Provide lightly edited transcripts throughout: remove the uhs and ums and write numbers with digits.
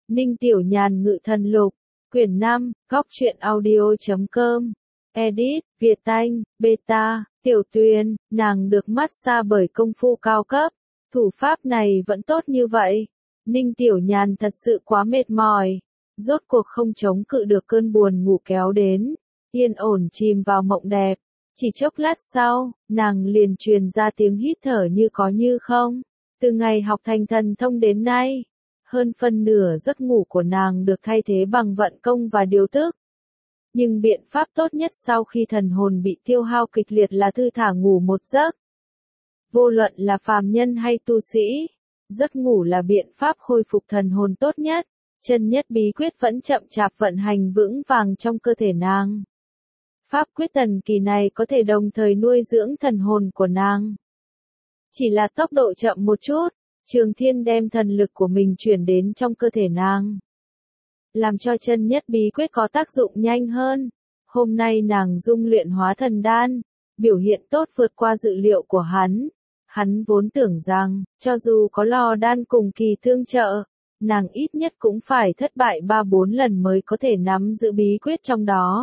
Ninh Tiểu Nhàn Ngự Thần Lục, quyển 5, góc truyện audio.com, edit, Việt Anh, beta, Tiểu Tuyền, nàng được massage bởi công phu cao cấp, thủ pháp này vẫn tốt như vậy. Ninh Tiểu Nhàn thật sự quá mệt mỏi, rốt cuộc không chống cự được cơn buồn ngủ kéo đến, yên ổn chìm vào mộng đẹp. Chỉ chốc lát sau, nàng liền truyền ra tiếng hít thở như có như không. Từ ngày học thành thần thông đến nay, hơn phân nửa giấc ngủ của nàng được thay thế bằng vận công và điều tức. Nhưng biện pháp tốt nhất sau khi thần hồn bị tiêu hao kịch liệt là thư thả ngủ một giấc. Vô luận là phàm nhân hay tu sĩ, giấc ngủ là biện pháp khôi phục thần hồn tốt nhất. Chân nhất bí quyết vẫn chậm chạp vận hành vững vàng trong cơ thể nàng. Pháp quyết thần kỳ này có thể đồng thời nuôi dưỡng thần hồn của nàng. Chỉ là tốc độ chậm một chút, Trường Thiên đem thần lực của mình chuyển đến trong cơ thể nàng, làm cho chân nhất bí quyết có tác dụng nhanh hơn. Hôm nay nàng dung luyện hóa thần đan, biểu hiện tốt vượt qua dự liệu của hắn. Hắn vốn tưởng rằng, cho dù có lò đan cùng kỳ tương trợ, nàng ít nhất cũng phải thất bại 3-4 lần mới có thể nắm giữ bí quyết trong đó.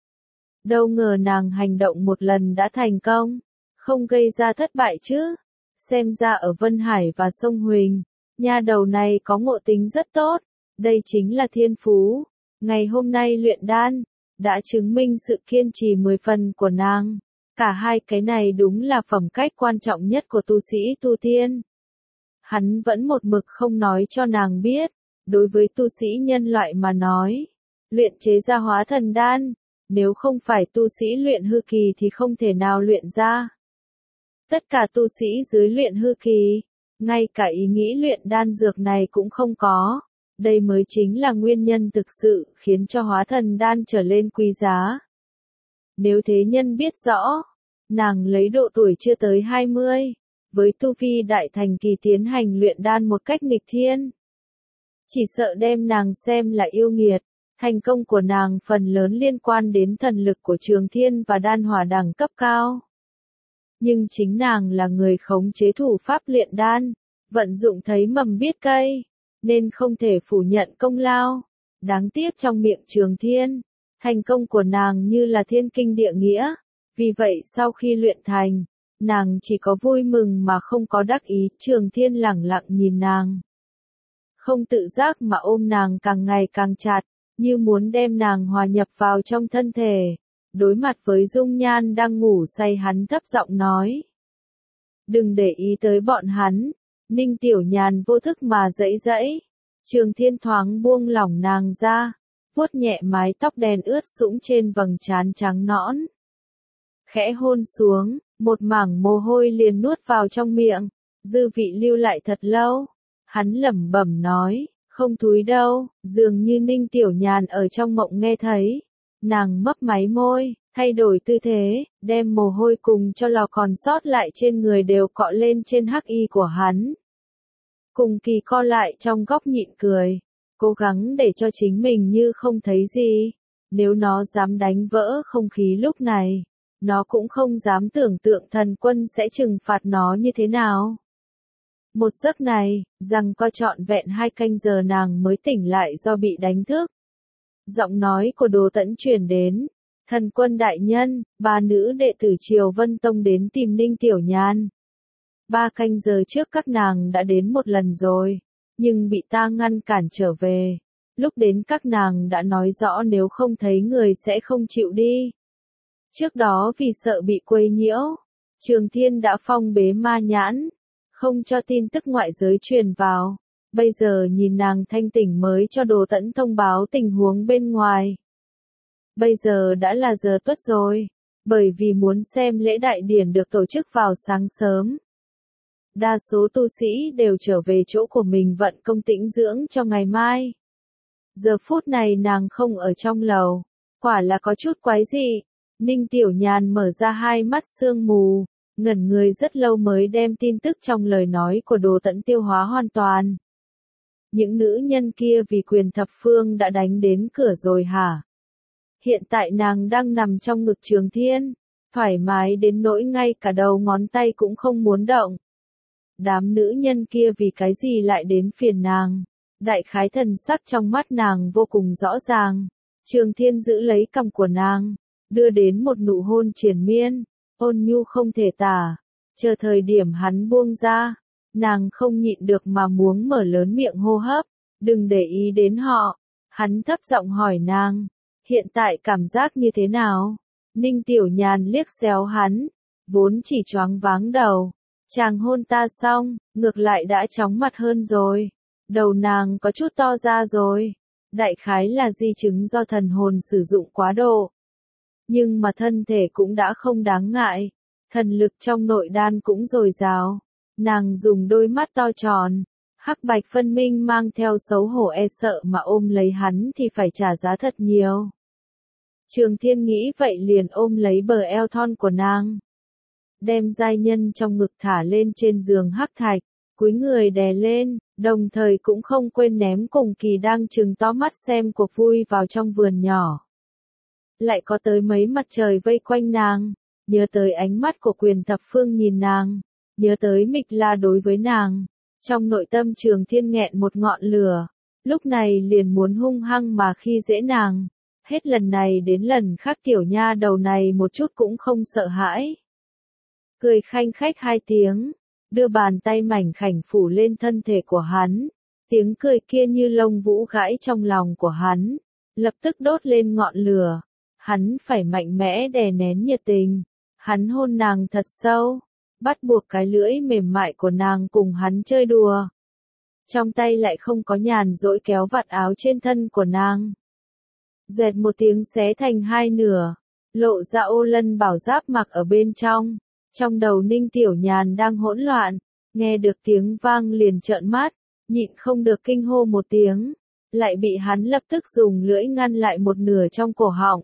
Đâu ngờ nàng hành động một lần đã thành công, không gây ra thất bại chứ. Xem ra ở Vân Hải và sông Huỳnh, nha đầu này có ngộ tính rất tốt, đây chính là thiên phú. Ngày hôm nay luyện đan, đã chứng minh sự kiên trì 10 phần của nàng. Cả hai cái này đúng là phẩm cách quan trọng nhất của tu sĩ tu tiên. Hắn vẫn một mực không nói cho nàng biết, đối với tu sĩ nhân loại mà nói, luyện chế ra hóa thần đan, nếu không phải tu sĩ luyện hư kỳ thì không thể nào luyện ra. Tất cả tu sĩ dưới luyện hư kỳ, ngay cả ý nghĩ luyện đan dược này cũng không có. Đây mới chính là nguyên nhân thực sự khiến cho hóa thần đan trở lên quý giá. Nếu thế nhân biết rõ, nàng lấy độ tuổi chưa tới 20, với tu vi đại thành kỳ tiến hành luyện đan một cách nghịch thiên, chỉ sợ đem nàng xem là yêu nghiệt. Thành công của nàng phần lớn liên quan đến thần lực của Trường Thiên và đan hỏa đẳng cấp cao. Nhưng chính nàng là người khống chế thủ pháp luyện đan, vận dụng thấy mầm biết cây, nên không thể phủ nhận công lao. Đáng tiếc trong miệng Trường Thiên, thành công của nàng như là thiên kinh địa nghĩa. Vì vậy sau khi luyện thành, nàng chỉ có vui mừng mà không có đắc ý. Trường Thiên lẳng lặng nhìn nàng, không tự giác mà ôm nàng càng ngày càng chặt, như muốn đem nàng hòa nhập vào trong thân thể. Đối mặt với dung nhan đang ngủ say, hắn thấp giọng nói: đừng để ý tới bọn hắn. Ninh Tiểu Nhàn vô thức mà dãy dãy. Trường Thiên thoáng buông lỏng nàng ra, vuốt nhẹ mái tóc đen ướt sũng trên vầng trán trắng nõn. Khẽ hôn xuống, một mảng mồ hôi liền nuốt vào trong miệng, dư vị lưu lại thật lâu. Hắn lẩm bẩm nói, không thúi đâu. Dường như Ninh Tiểu Nhàn ở trong mộng nghe thấy. Nàng mấp máy môi, thay đổi tư thế, đem mồ hôi cùng cho lò còn sót lại trên người đều cọ lên trên hắc y của hắn. Cùng kỳ co lại trong góc nhịn cười, cố gắng để cho chính mình như không thấy gì. Nếu nó dám đánh vỡ không khí lúc này, nó cũng không dám tưởng tượng thần quân sẽ trừng phạt nó như thế nào. Một giấc này, rằng co trọn vẹn 2 canh giờ nàng mới tỉnh lại do bị đánh thức. Giọng nói của Đồ Tẫn truyền đến, thần quân đại nhân, 3 nữ đệ tử Triều Vân Tông đến tìm Ninh Tiểu Nhàn. 3 canh giờ trước các nàng đã đến một lần rồi, nhưng bị ta ngăn cản trở về. Lúc đến các nàng đã nói rõ nếu không thấy người sẽ không chịu đi. Trước đó vì sợ bị quấy nhiễu, Trường Thiên đã phong bế ma nhãn, không cho tin tức ngoại giới truyền vào. Bây giờ nhìn nàng thanh tỉnh mới cho Đồ Tẫn thông báo tình huống bên ngoài. Bây giờ đã là giờ tuất rồi, bởi vì muốn xem lễ đại điển được tổ chức vào sáng sớm. Đa số tu sĩ đều trở về chỗ của mình vận công tĩnh dưỡng cho ngày mai. Giờ phút này nàng không ở trong lầu, quả là có chút quái dị. Ninh Tiểu Nhàn mở ra 2 mắt sương mù, ngẩn người rất lâu mới đem tin tức trong lời nói của Đồ Tẫn tiêu hóa hoàn toàn. Những nữ nhân kia vì quyền thập phương đã đánh đến cửa rồi hả? Hiện tại nàng đang nằm trong ngực Trường Thiên, thoải mái đến nỗi ngay cả đầu ngón tay cũng không muốn động. Đám nữ nhân kia vì cái gì lại đến phiền nàng? Đại khái thần sắc trong mắt nàng vô cùng rõ ràng. Trường Thiên giữ lấy cằm của nàng, đưa đến một nụ hôn triền miên, ôn nhu không thể tả. Chờ thời điểm hắn buông ra, nàng không nhịn được mà muốn mở lớn miệng hô hấp, đừng để ý đến họ. Hắn thấp giọng hỏi nàng, hiện tại cảm giác như thế nào? Ninh Tiểu Nhàn liếc xéo hắn, vốn chỉ choáng váng đầu. Chàng hôn ta xong, ngược lại đã chóng mặt hơn rồi. Đầu nàng có chút to ra rồi. Đại khái là di chứng do thần hồn sử dụng quá độ. Nhưng mà thân thể cũng đã không đáng ngại. Thần lực trong nội đan cũng dồi dào. Nàng dùng đôi mắt to tròn, hắc bạch phân minh mang theo xấu hổ e sợ mà ôm lấy hắn thì phải trả giá thật nhiều. Trường Thiên nghĩ vậy liền ôm lấy bờ eo thon của nàng. Đem giai nhân trong ngực thả lên trên giường hắc thạch, cúi người đè lên, đồng thời cũng không quên ném Cùng Kỳ đang trừng to mắt xem cuộc vui vào trong vườn nhỏ. Lại có tới mấy mặt trời vây quanh nàng, nhớ tới ánh mắt của Quyền Thập Phương nhìn nàng, nhớ tới Mịch La đối với nàng. Trong nội tâm Trường Thiên nghẹn một ngọn lửa, lúc này liền muốn hung hăng mà khi dễ nàng. Hết lần này đến lần khác tiểu nha đầu này một chút cũng không sợ hãi. Cười khanh khách hai tiếng, đưa bàn tay mảnh khảnh phủ lên thân thể của hắn. Tiếng cười kia như lông vũ gãi trong lòng của hắn, lập tức đốt lên ngọn lửa. Hắn phải mạnh mẽ đè nén nhiệt tình. Hắn hôn nàng thật sâu, bắt buộc cái lưỡi mềm mại của nàng cùng hắn chơi đùa. Trong tay lại không có nhàn rỗi kéo vạt áo trên thân của nàng. Dẹt một tiếng xé thành hai nửa, lộ ra ô lân bảo giáp mặc ở bên trong. Trong đầu Ninh Tiểu Nhàn đang hỗn loạn, nghe được tiếng vang liền trợn mắt, nhịn không được kinh hô một tiếng, lại bị hắn lập tức dùng lưỡi ngăn lại một nửa trong cổ họng.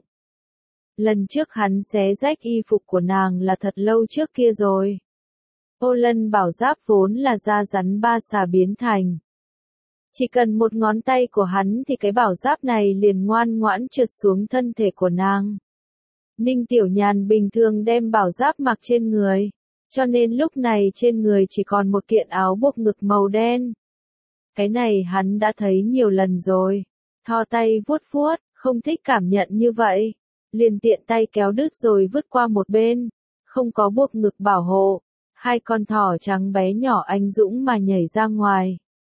Lần trước hắn xé rách y phục của nàng là thật lâu trước kia rồi. Ô lân bảo giáp vốn là da rắn ba xà biến thành. Chỉ cần một ngón tay của hắn thì cái bảo giáp này liền ngoan ngoãn trượt xuống thân thể của nàng. Ninh Tiểu Nhàn bình thường đem bảo giáp mặc trên người, cho nên lúc này trên người chỉ còn một kiện áo buộc ngực màu đen. Cái này hắn đã thấy nhiều lần rồi. Thò tay vuốt vuốt, không thích cảm nhận như vậy. Liền tiện tay kéo đứt rồi vứt qua một bên. Không có buộc ngực bảo hộ. Hai con thỏ trắng bé nhỏ anh dũng mà nhảy ra ngoài.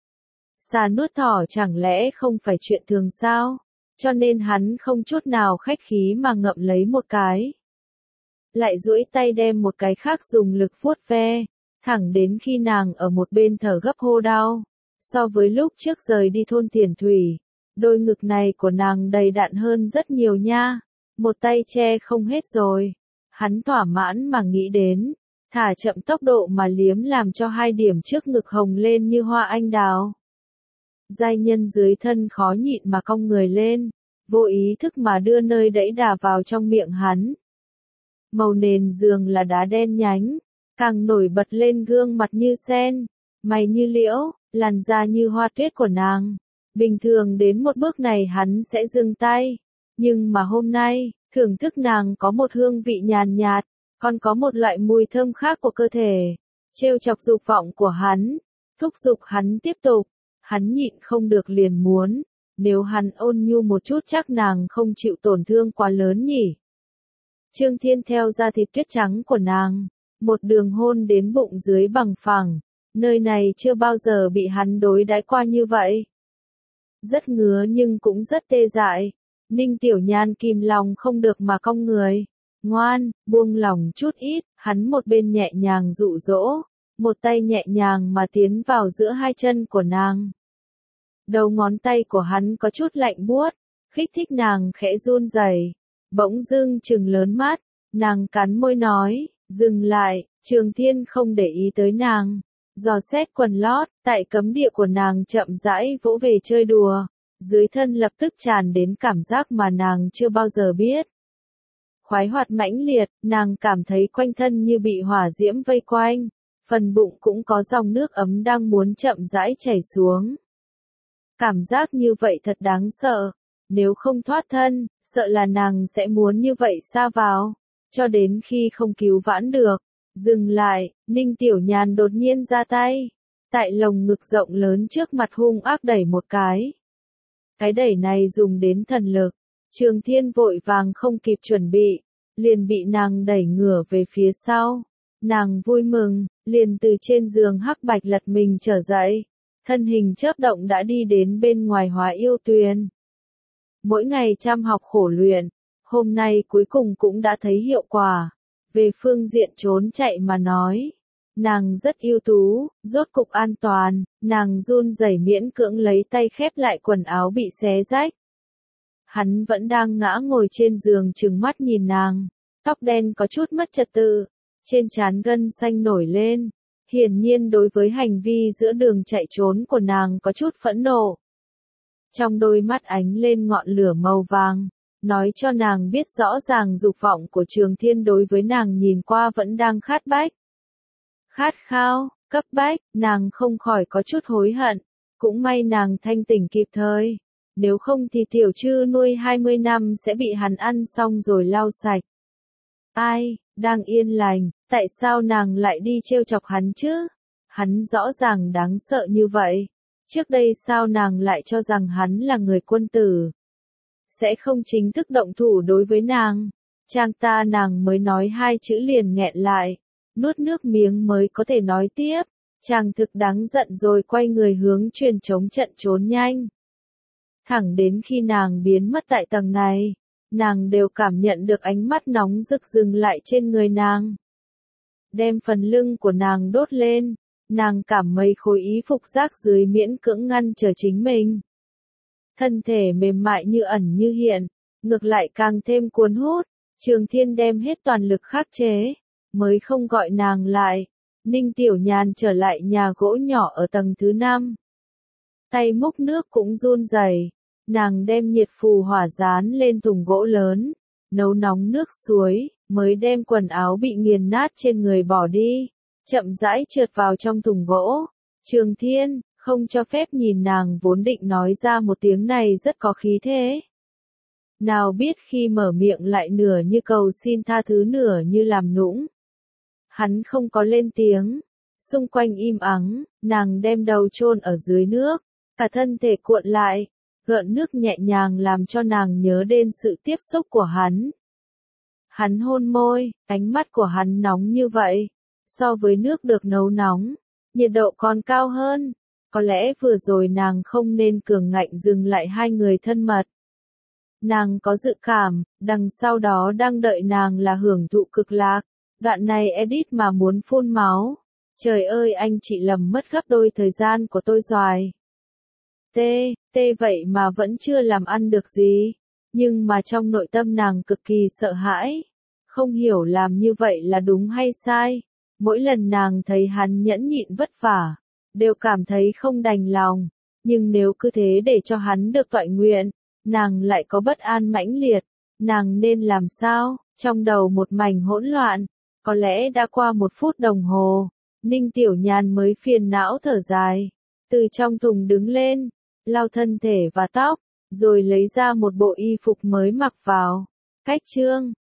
Xà nuốt thỏ chẳng lẽ không phải chuyện thường sao? Cho nên hắn không chút nào khách khí mà ngậm lấy một cái. Lại duỗi tay đem một cái khác dùng lực vuốt ve, thẳng đến khi nàng ở một bên thở gấp hô đau. So với lúc trước rời đi thôn Tiền Thủy, đôi ngực này của nàng đầy đặn hơn rất nhiều nha. Một tay che không hết rồi. Hắn thỏa mãn mà nghĩ đến, thả chậm tốc độ mà liếm làm cho hai điểm trước ngực hồng lên như hoa anh đào. Giai nhân dưới thân khó nhịn mà cong người lên, vô ý thức mà đưa nơi đẫy đà vào trong miệng hắn. Màu nền giường là đá đen nhánh, càng nổi bật lên gương mặt như sen, mày như liễu, làn da như hoa tuyết của nàng. Bình thường đến một bước này hắn sẽ dừng tay, nhưng mà hôm nay, thưởng thức nàng có một hương vị nhàn nhạt, còn có một loại mùi thơm khác của cơ thể, trêu chọc dục vọng của hắn, thúc giục hắn tiếp tục. Hắn nhịn không được liền muốn, nếu hắn ôn nhu một chút chắc nàng không chịu tổn thương quá lớn nhỉ. Trương Thiên theo da thịt tuyết trắng của nàng, một đường hôn đến bụng dưới bằng phẳng, nơi này chưa bao giờ bị hắn đối đãi qua như vậy. Rất ngứa nhưng cũng rất tê dại, Ninh Tiểu Nhan kìm lòng không được mà cong người. Ngoan, buông lòng chút ít, hắn một bên nhẹ nhàng dụ dỗ. Một tay nhẹ nhàng mà tiến vào giữa hai chân của nàng. Đầu ngón tay của hắn có chút lạnh buốt, kích thích nàng khẽ run rẩy. Bỗng dưng trừng lớn mắt, nàng cắn môi nói, dừng lại. Trường Thiên không để ý tới nàng, dò xét quần lót, tại cấm địa của nàng chậm rãi vỗ về chơi đùa, dưới thân lập tức tràn đến cảm giác mà nàng chưa bao giờ biết. Khoái hoạt mãnh liệt, nàng cảm thấy quanh thân như bị hỏa diễm vây quanh. Phần bụng cũng có dòng nước ấm đang muốn chậm rãi chảy xuống. Cảm giác như vậy thật đáng sợ. Nếu không thoát thân, sợ là nàng sẽ muốn như vậy sa vào. Cho đến khi không cứu vãn được. Dừng lại, Ninh Tiểu Nhàn đột nhiên ra tay. tại lồng ngực rộng lớn trước mặt hung ác đẩy một cái. Cái đẩy này dùng đến thần lực, Trường Thiên vội vàng không kịp chuẩn bị, liền bị nàng đẩy ngửa về phía sau. Nàng vui mừng, liền từ trên giường hắc bạch lật mình trở dậy, thân hình chớp động đã đi đến bên ngoài Hóa Yêu Tuyền. Mỗi ngày chăm học khổ luyện, hôm nay cuối cùng cũng đã thấy hiệu quả. Về phương diện trốn chạy mà nói, nàng rất ưu tú, rốt cục an toàn, nàng run rẩy miễn cưỡng lấy tay khép lại quần áo bị xé rách. Hắn vẫn đang ngã ngồi trên giường trừng mắt nhìn nàng, tóc đen có chút mất trật tự, trên trán gân xanh nổi lên, hiển nhiên đối với hành vi giữa đường chạy trốn của nàng có chút phẫn nộ. Trong đôi mắt ánh lên ngọn lửa màu vàng, nói cho nàng biết rõ ràng dục vọng của Trường Thiên đối với nàng nhìn qua vẫn đang khát bách. Khát khao, cấp bách, nàng không khỏi có chút hối hận, cũng may nàng thanh tỉnh kịp thời, nếu không thì tiểu trư nuôi 20 năm sẽ bị hắn ăn xong rồi lau sạch. Ai, đang yên lành, tại sao nàng lại đi trêu chọc hắn chứ? Hắn rõ ràng đáng sợ như vậy, trước đây sao nàng lại cho rằng hắn là người quân tử? Sẽ không chính thức động thủ đối với nàng. Chàng ta nàng mới nói hai chữ liền nghẹn lại, nuốt nước miếng mới có thể nói tiếp. Chàng thực đáng giận rồi quay người hướng truyền chống trận trốn nhanh. Thẳng đến khi nàng biến mất tại tầng này, nàng đều cảm nhận được ánh mắt nóng rực dừng lại trên người nàng. Đem phần lưng của nàng đốt lên, nàng cảm mấy khối y phục rác dưới miễn cưỡng ngăn trở chính mình. Thân thể mềm mại như ẩn như hiện, ngược lại càng thêm cuốn hút, Trường Thiên đem hết toàn lực khắc chế, mới không gọi nàng lại. Ninh Tiểu Nhàn trở lại nhà gỗ nhỏ ở tầng thứ 5. Tay múc nước cũng run rẩy, nàng đem nhiệt phù hỏa dán lên thùng gỗ lớn, nấu nóng nước suối, mới đem quần áo bị nghiền nát trên người bỏ đi, chậm rãi trượt vào trong thùng gỗ. Trường Thiên, không cho phép nhìn nàng vốn định nói ra một tiếng này rất có khí thế. Nào biết khi mở miệng lại nửa như cầu xin tha thứ nửa như làm nũng. Hắn không có lên tiếng, xung quanh im ắng, nàng đem đầu chôn ở dưới nước, cả thân thể cuộn lại, gợn nước nhẹ nhàng làm cho nàng nhớ đến sự tiếp xúc của hắn. Hắn hôn môi, ánh mắt của hắn nóng như vậy, so với nước được nấu nóng, nhiệt độ còn cao hơn. Có lẽ vừa rồi nàng không nên cường ngạnh dừng lại hai người thân mật. Nàng có dự cảm, đằng sau đó đang đợi nàng là hưởng thụ cực lạc. Đoạn này edit mà muốn phun máu. Trời ơi anh chị lầm mất gấp đôi thời gian của tôi rồi. Vậy mà vẫn chưa làm ăn được gì. Nhưng mà trong nội tâm nàng cực kỳ sợ hãi. Không hiểu làm như vậy là đúng hay sai. Mỗi lần nàng thấy hắn nhẫn nhịn vất vả, đều cảm thấy không đành lòng. Nhưng nếu cứ thế để cho hắn được toại nguyện, nàng lại có bất an mãnh liệt. Nàng nên làm sao? Trong đầu một mảnh hỗn loạn. Có lẽ đã qua 1 phút đồng hồ, Ninh Tiểu Nhàn mới phiền não thở dài, từ trong thùng đứng lên, lau thân thể và tóc, rồi lấy ra một bộ y phục mới mặc vào. Cách chương